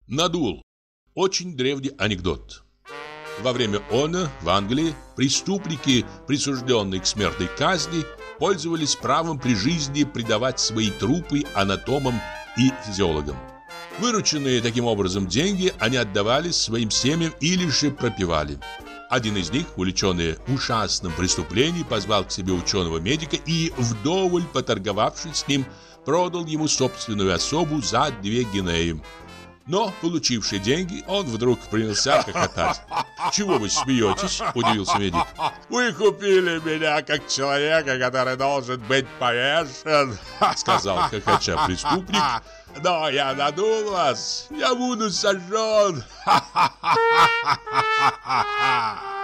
Надул. Очень древний анекдот. Во время она в Англии преступники, присужденные к смертной казни, пользовались правом при жизни предавать свои трупы анатомам и физиологам. Вырученные таким образом деньги они отдавали своим семьям или же пропивали. Один из них, увлеченный ужасным преступлением, позвал к себе ученого-медика и, вдоволь поторговавшись с ним, продал ему собственную особу за 2 гинеи. Но, получивший деньги, он вдруг принялся хохотать. «Чего вы смеетесь?» – удивился медик. «Вы купили меня как человека, который должен быть повешен», – сказал хохоча преступник. «Но я надул вас, я буду сожжен».